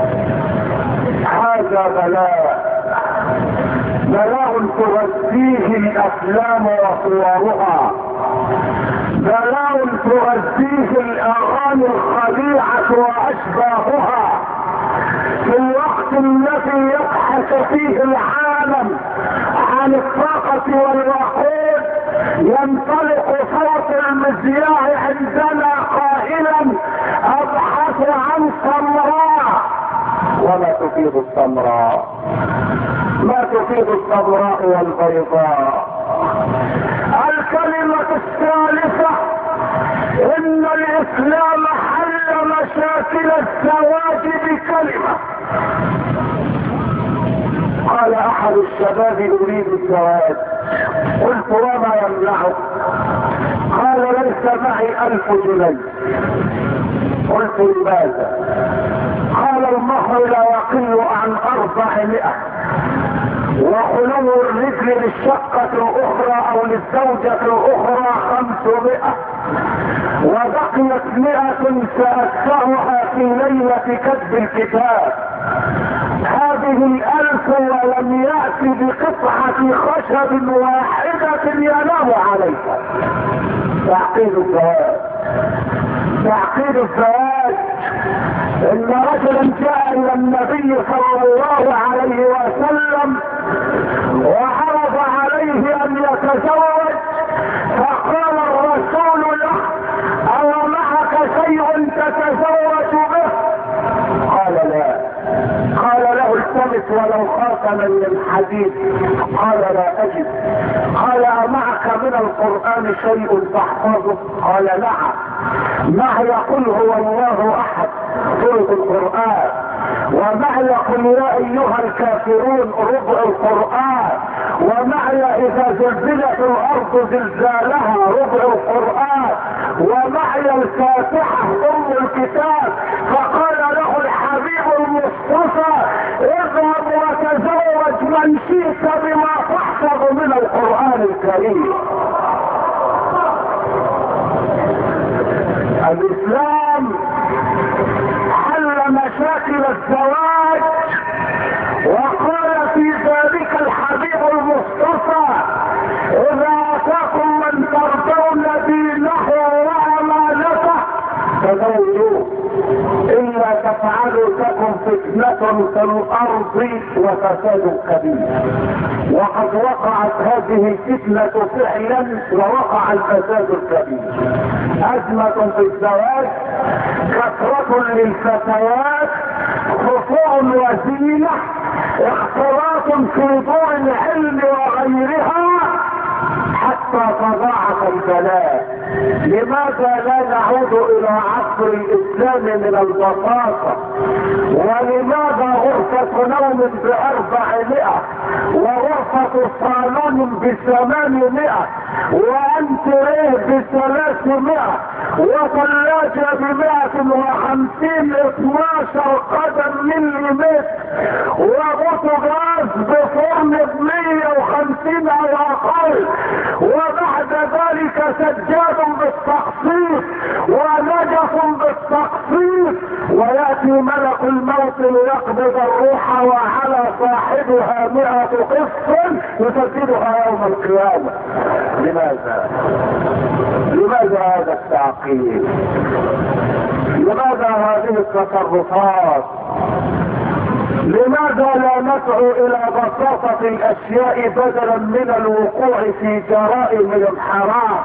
هذا بلاء، بلاء تغذيه الافلام وصورها، بلاء تغذيه الاغاني الخليعة واشباهها. في الوقت الذي يبحث فيه العالم عن الطاقة والوقود ينطلق صوت المذياع عندنا قائلا ابحث عن سمراء. وما تفيد السمراء؟ ما تفيد السمراء والبيضاء. الكلمة الثالثة ان الاسلام حل مشاكل الزواج بكلمة. قال احد الشباب اريد الزواج، قلت وما يمنعك؟ قال ليس معي الف جنيه. قلت لماذا؟ قال المهر لا يقل عن اربعمائة، وخلو الرجل للشقة الاخرى او للزوجة الاخرى خمسمائة، وبقيت مئة سأدفعها في ليلة كتب الكتاب. هذه الالف ولم يأتي بقطعة خشب واحدة ينام عليها. تعقيد الزواج، تعقيد الزواج. ان رجلا جاء الى النبي صلى الله عليه وسلم وعرض عليه ان يتزوج، فقال الرسول له او معك شيء تتزوج به؟ قال لا. قال له التمس ولو خاتما من حديد. قال لا اجد. قال امعك من القرآن شيء تحفظه؟ قال نعم. معي قل هو الله احد سورة القرآن، ومعي قل يا ايها الكافرون ربع القرآن، ومعي اذا زلزلت الارض زلزالها ربع القرآن، ومعي الفاتحة ام الكتاب، فقال له الحبيب المصطفى اذهب وتزوج من شئت بما تحفظ من القرآن الكريم. الاسلام حل مشاكل الزواج، وقال في ذلك الحبيب المصطفى اذا اتاكم من ترضون دينه وامانته فزوجوه، الا تفعلوا تكن فتنة في الارض وفساد كبير. وقد وقعت هذه الفتنة فعلا ووقع الفساد الكبير. ازمة في الزواج، كثرة للفتيات، خصوع وزينة، اختلاط في دور العلم وغيرها، حتى تضاعف البلاء. لماذا لا نعود الى عصر الاسلام من البساطة؟ ولماذا غرفة نوم باربعمائة وغرفة صالون بثمانمائة وانتريه بثلاثمائة وثلاجة بمائة وخمسين اثناشر قدم مليمتر وبوتاجاز بفرن بمية وخمسين او اقل، وبعد ذلك سجاد بالتقسيط ونجف بالتقسيط، وياتي ملك الموت ليقبض الروح وعلى صاحبها مئة قسط يسددها يوم القيامة. لماذا؟ لماذا هذا التعقيد؟ لماذا هذه التصرفات؟ لماذا لا ندعو الى بساطة الاشياء بدلا من الوقوع في جرائم الحرام؟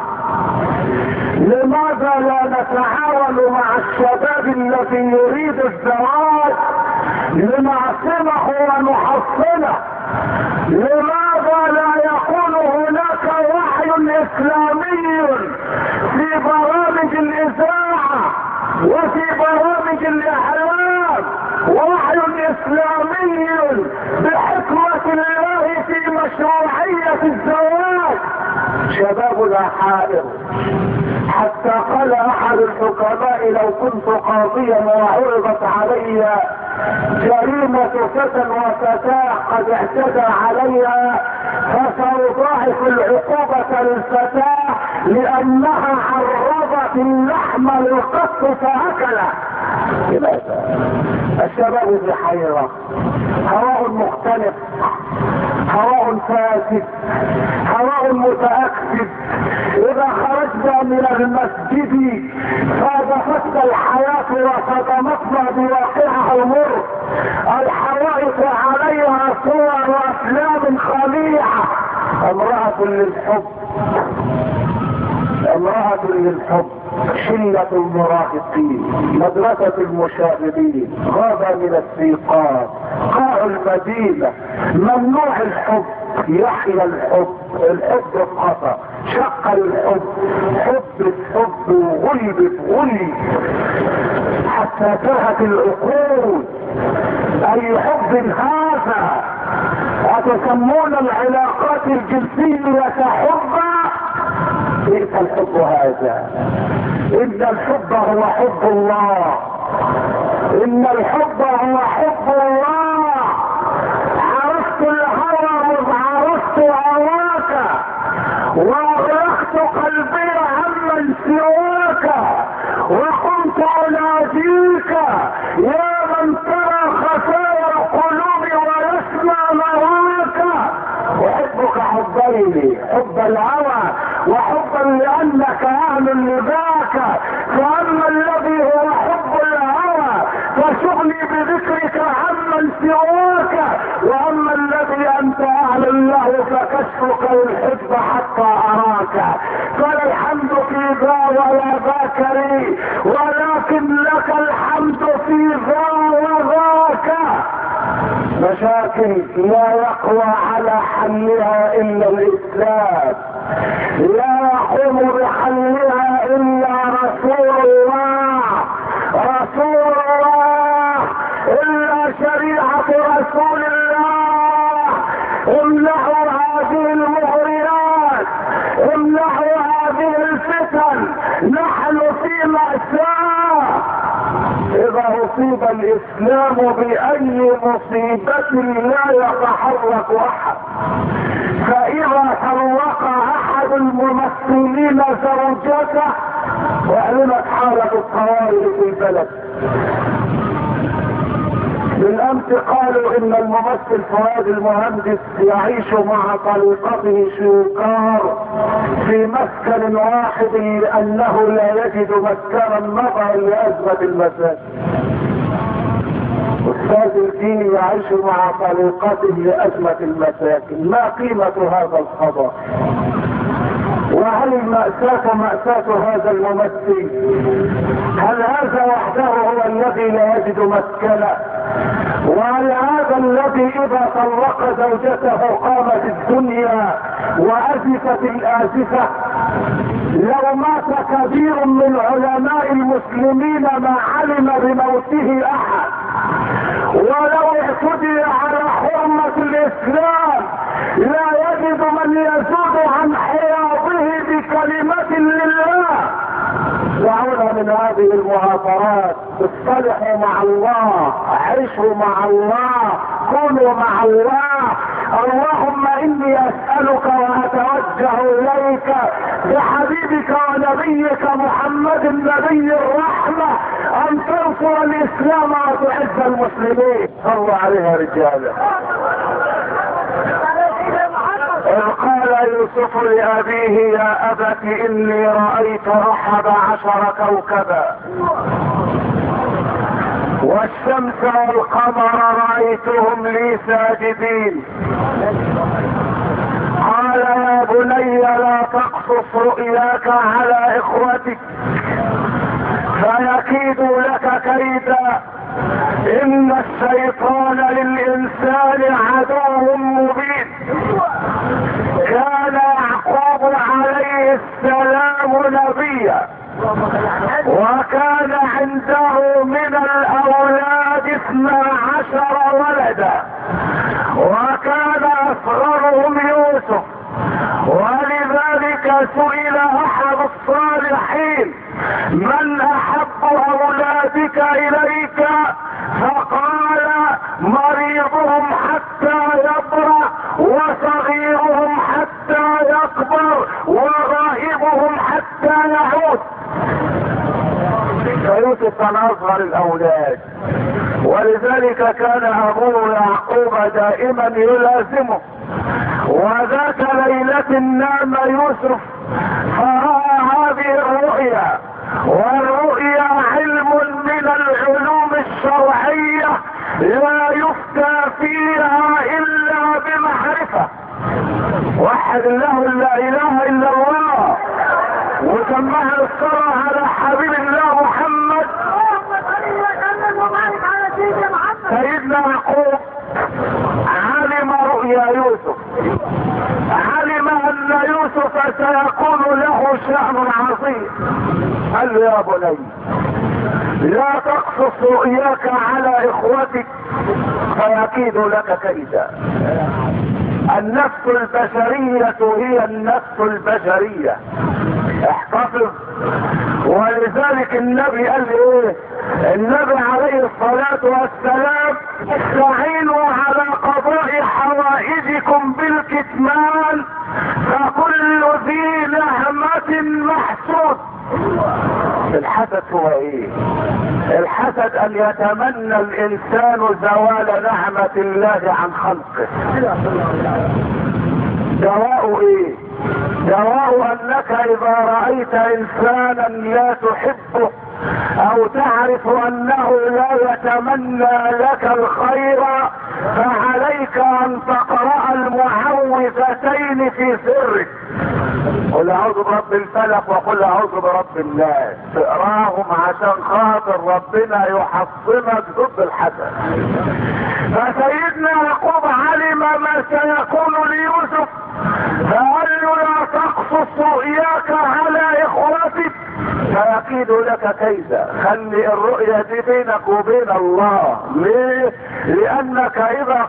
لماذا لا نتعاون مع الشباب الذي يريد الزواج لنعصمه ونحصنه؟ لماذا لا يكون هناك وعي اسلامي في برامج الاذاعة وفي برامج الاعلام، وعي اسلامي بحكمة الله في مشروعية الزواج؟ شبابنا حائر، حتى قال احد الحكماء لو كنت قاضيا وعرضت علي جريمة فتى وفتاة قد اعتدى عليها فسأضاعف العقوبة للفتاة لانها عرضت اللحم للقط فاكله. لماذا؟ الشباب في حيرة، هواء مختلف، هواء فاسد، هواء متأكد. اذا خرجنا من المسجد صادفتنا الحياة وصدمتنا بواقعها المر. الحوائط عليها صور وافلام خليعة. امرأة للحب، امرأة للحب، شلة المراهقين، مدرسة المشاغبين، غابة من السيقات، قاع المدينة. ممنوع الحب، يحيى الحب، الحب اتقطع، شق الحب، حب الحب وغلب غلب حتى تاهت العقول. اي حب هذا؟ أتسمون العلاقات الجنسية حبا؟ كيف الحب هذا؟ ان الحب هو حب الله، ان الحب هو حب الله. عرفت الهوى مذ عرفت هواك، واغلقت قلبي عمن سواك، وقمت اناديك يا من ترى خفايا القلوب ويسمع مواك. احبك حبين، حب الهوى وحبا لانك اهل لذاك. فاما الذي هو حب الهوى فشغلي بذكرك عمن سواك، واما الذي انت اهل له فكشفك الحب حتى اراك. فلا الحمد في ذا ولا ذاك لي، ولكن لك الحمد في ذا وذاك. مشاكل لا يقوى على حلها الا الاسلام، لا يقوم بحلها الا رسول الله، رسول الله، الا شريعة رسول الله. امنعوا هذه المغريات، امنعوا هذه الفتن. نحن فيما يصيب الاسلام باي مصيبة لا يتحرك احد. فاذا طلق احد الممثلين زوجته واعلنت حالة الطوارئ في البلد. بالامس قالوا ان الممثل فؤاد المهندس يعيش مع طليقته شوكار في مسكن واحد لانه لا يجد مسكنا نظرا لازمة المساكن. استاذ الدين يعيش مع طليقته لازمة المساكن. ما قيمة هذا القضاء؟ وهل المأساة مأساة هذا الممثل؟ هل هذا وحده هو الذي لا يجد مسكنا؟ وهل هذا الذي اذا طلق زوجته قامت الدنيا وازفت الازفة؟ لو مات كبير من علماء المسلمين ما علم بموته احد، ولو اعتدي على حرمة الاسلام لا يجد من يزود عن حياضه بكلمة لله. دعونا من هذه المهاترات، اصطلحوا مع الله، عيشوا مع الله، كونوا مع الله. اللهم اني اسألك واتوجه اليك بحبيبك ونبيك محمد النبي الرحمة ان تنصر الاسلام وتعز المسلمين. صلوا عليها رجالا. إذ قال يوسف لأبيه يا أبت إني رأيت أحد عشر كوكبا والشمس والقمر رأيتهم لي ساجدين. قال يا بني لا تقصص رؤياك على إخوتك فيكيدوا لك كيدا إن الشيطان للإنسان عدو مبين. كان يعقوب عليه السلام نبيا وكان عنده من الأولاد اثنا عشر ولدا وكان أصغرهم يوسف. ولذلك سئل أحد الصالحين من أحب أولادك إليك؟ فقال مريضهم حتى يبرأ وصغيرهم حتى يكبر وغائبهم حتى يعود. فيوسف كان أصغر الأولاد، ولذلك كان أبوه يعقوب دائما يلازمه. وذات ليلة نام يوسف فرأى هذه الرؤيا، والرؤيا علم من العلوم الشرعية لا يفتى فيها إلا بمعرفة. وحد الله لا إله إلا الله وسمعها الصلاة على حبيب الله محمد. سيدنا يعقوب علم رؤيا يوسف، علم ان يوسف سيكون له شأن عظيم. قال له يا بني لا تقصص رؤياك على اخوتك فيكيدوا لك كيدا. النفس البشرية هي النفس البشرية، احتفظ. ولذلك النبي قال ايه؟ النبي عليه الصلاة والسلام استعينوا على قضاء حوائجكم بالكتمان فكل ذي نعمة محسود. الحسد هو ايه؟ الحسد ان يتمنى الانسان زوال نعمة الله عن خلقه. دواء ايه؟ دواء انك اذا رأيت انسانا لا تحبه او تعرف انه لا يتمنى لك الخير فعليك ان تقرأ المعوذتين في سرك. قل اعوذ برب الفلق وقل اعوذ برب الناس، اقراهم عشان خاطر ربنا يحصنك ضد الحسد. فسيدنا يعقوب علم ما سيكون ليوسف فقال له لا تقصص رؤياك على اخوتك فيكيد لك كيدا. خلي الرؤية دي بينك وبين الله. ليه؟ لانك اذا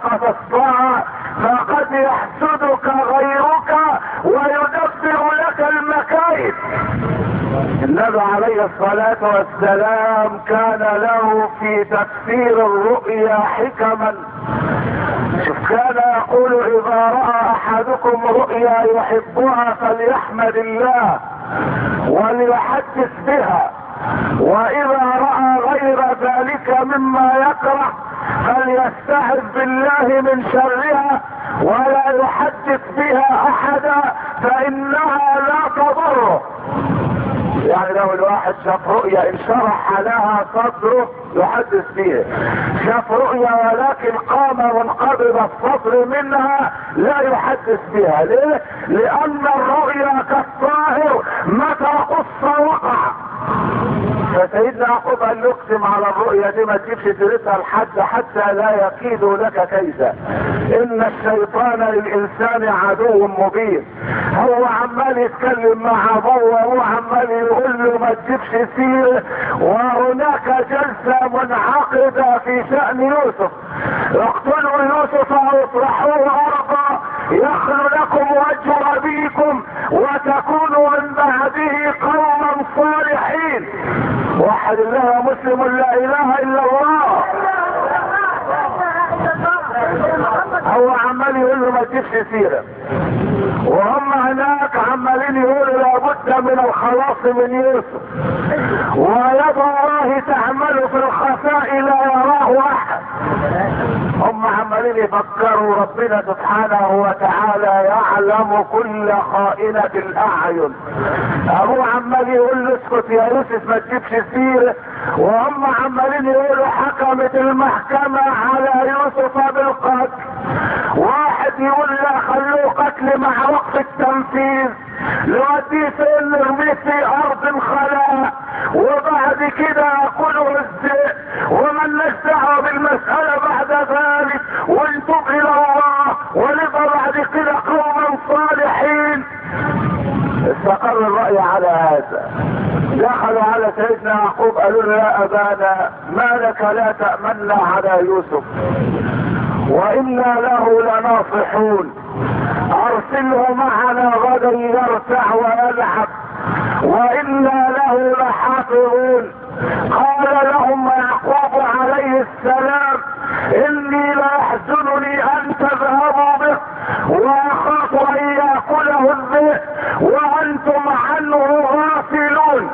قصصتها فقد يحسدك غيرك ويدبر لك المكائد الليل. النبي عليه الصلاة والسلام كان له في تفسير الرؤيا حكما. كان يقول اذا رأى احدكم رؤيا يحبها فليحمد الله وليحدث بها، واذا رأى غير ذلك مما يكره فليستعذ بالله من شرها ولا يحدث بها احدا فانها لا تضره. يعني لو الواحد شاف رؤيا انشرح لها صدره يحدث فيها، شاف رؤيا ولكن قام منقبض الصدر منها لا يحدث بها. ليه؟ لان الرؤيا كالطاهر متى قص وقع. فسيدنا يعقوب قال له اقسم على الرؤيا دي ما تجيبش ترثها لحد حتى لا يكيد لك كيدا، ان الشيطان للانسان عدو مبين. هو عمال يتكلم مع ابوه وهو عمال يقول له ما تجيبش سيره، وهناك جلسه منعقده في شان يوسف، اقتلوا يوسف او اطرحوه ارضا يخلو لكم وجه ابيكم وتكونوا من بعده قوما صالحين. وحد الله مسلم لا اله الا الله. هو عمال يقول له ما تجيبش سيره، وهم هناك عمالين يقولوا لابد من الخلاص من يوسف، ويد الله تعمل في الخفاء لا يراه احد. هم عمالين يفكروا ربنا سبحانه وتعالى يعلم كل خائنة الاعين. ابوه عمال يقول له اسكت يا يوسف ما تجيبش سيره، وهم عمالين يقولوا حكمت المحكمة على يوسف بالقتل. واحد يقول لا خلوه قتل مع وقت التنفيذ، نوديه فين نرميه في ارض خلاء وبعد كده ياكله الذئب ومن دعوه بالمسألة بعد ذلك ونتوب الى الله ونبقى بعد كده قوما صالحين. استقر الرأي على هذا. دخلوا على سيدنا يعقوب قالوا له يا ابانا ما لك لا تأمنا على يوسف وإنا له لناصحون، ارسله معنا غدا يرتع ويلعب وإنا له لحافظون. قال لهم يعقوب عليه السلام إني ليحزنني أن تذهبوا به وأخاف أن يأكله الذئب وأنتم عنه غافلون.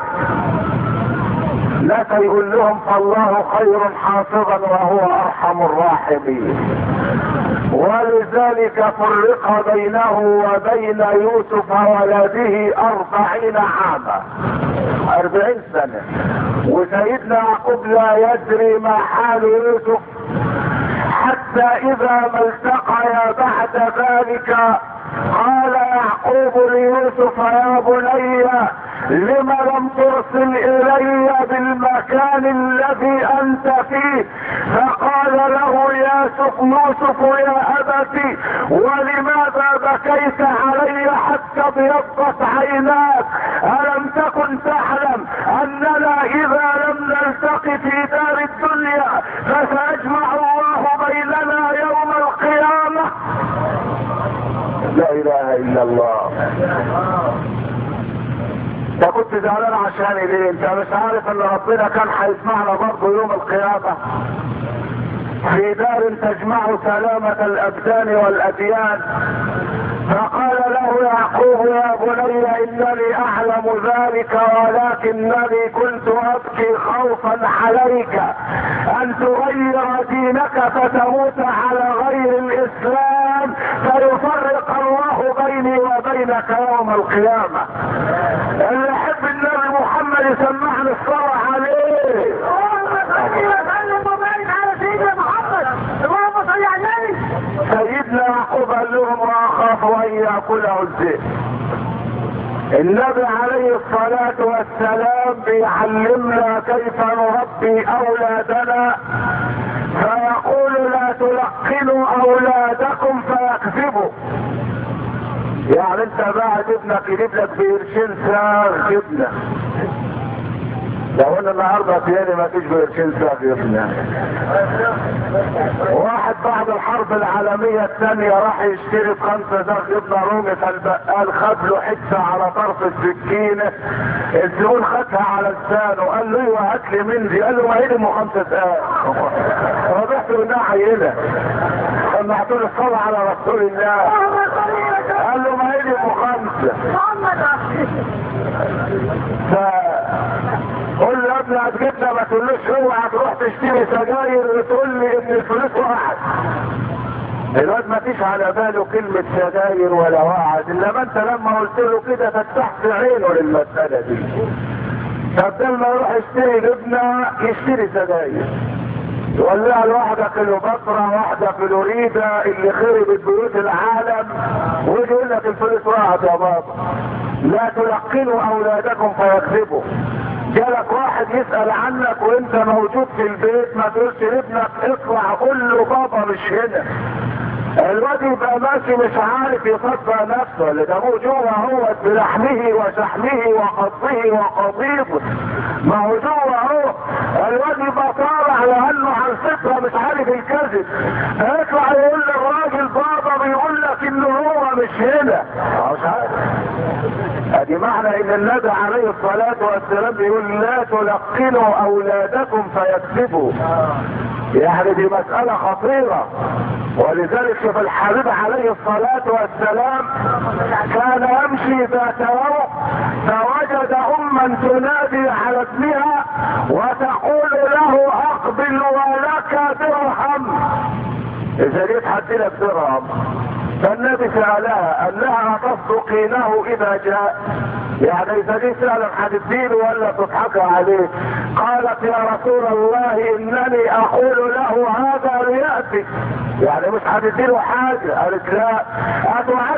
لا يقول لهم فالله خير حافظا وهو أرحم الراحمين. ولذلك فرق بينه وبين يوسف ولده أربعين عاما، أربعين سنة. وسيدنا يعقوب لا يدري ما حال يوسف حتى إذا ما التقيا بعد ذلك قال يعقوب ليوسف يا بني لم لم ترسل الي بالمكان الذي انت فيه؟ فقال له يوسف يوسف يا ابتي ولماذا بكيت علي حتى ابيضت عيناك؟ الم تكن تعلم اننا اذا لم نلتقي في دار الدنيا فسيجمع الله بيننا يوم القيامة؟ لا اله الا الله. انت كنت زعلان عشان ليه؟ انت مش عارف ان ربنا كان هيسمعنا برضه يوم القيامة في دار تجمع سلامة الابدان والاديان. فقال له يعقوب يا بني انني اعلم ذلك ولكنني كنت ابكي خوفا عليك ان تغير دينك فتموت على غير الاسلام فيفرق الله بيني وبينك يوم القيامة. اللي يحب النبي محمد يسمعني الصلاة عليه. سيدنا يعقوب قال لهم واخاف ان ياكله الذئب. النبي عليه الصلاة والسلام بيعلمنا كيف نربي اولادنا، فيقول لا تلقنوا اولادكم فيكذبوا. يعني انت بعد ابنك يجيب لك بقرشين ساغ جبنه لو انا النهارده تاني ما فيش قرشين ساق يا ابني. واحد بعد الحرب العالميه الثانيه راح يشتري بخمسه زاغ جبنه رومي، فالبقال خد له حته على طرف السكينه، الزبون خدها على لسانه قال له ايوه هات لي من دي، قال له ما هي دي ام خمسه زاغ. ربحت منها عينه، سمعت له الصلاه على رسول الله، قال له ما هي دي ام خمسه. ف قول له يا ابني هتجيبنا، ما تقولوش اوعى تروح تشتري سجاير وتقول لي ان الفلوس وقعت. الواد ما فيش على باله كلمة سجاير ولا وقعت، انما انت لما قلت له كده فتحت عينه للمسألة دي. فبدل ما يروح يشتري جبنة يشتري سجاير، يولع الواحدة كيلوباترا، واحدة فلوريدا اللي خربت بيوت العالم، ويجي يقول لك الفلوس وقعت يا بابا. لا تلقنوا اولادكم فيكذبوا. جالك واحد يسأل عنك وانت موجود في البيت، ما تقولش لابنك اطلع قول له بابا مش هنا. الواد يبقى ماشي مش عارف يصدق نفسه، اللي جابوه جوه هو بلحمه وشحمه وقصه وقضيبه، ما هو جوه اهو. الواد يبقى طالع لانه على الفطره مش عارف الكذب، هيطلع يقول للراجل بابا بيقول لك انه هو مش هنا، مش عارف. ادي معنى ان النبي عليه الصلاه والسلام بيقول لا تلقنوا اولادكم فيكذبوا، يعني دي مساله خطيره. ولذلك شوف الحبيب عليه الصلاة والسلام كان يمشي ذات يوم فوجد أما تنادي على ابنها وتقول له أقبل ولك درهم، إذا جيت حد لك درهم. فالنبي سألها قال لها تصدقينه إذا جاء، يعني إذا جيت فعلا هتديله ولا تضحك عليه؟ قالت يا رسول الله إنني أقول له هذا ليأتي، يعني مش هتديله حاجة. قالت لا،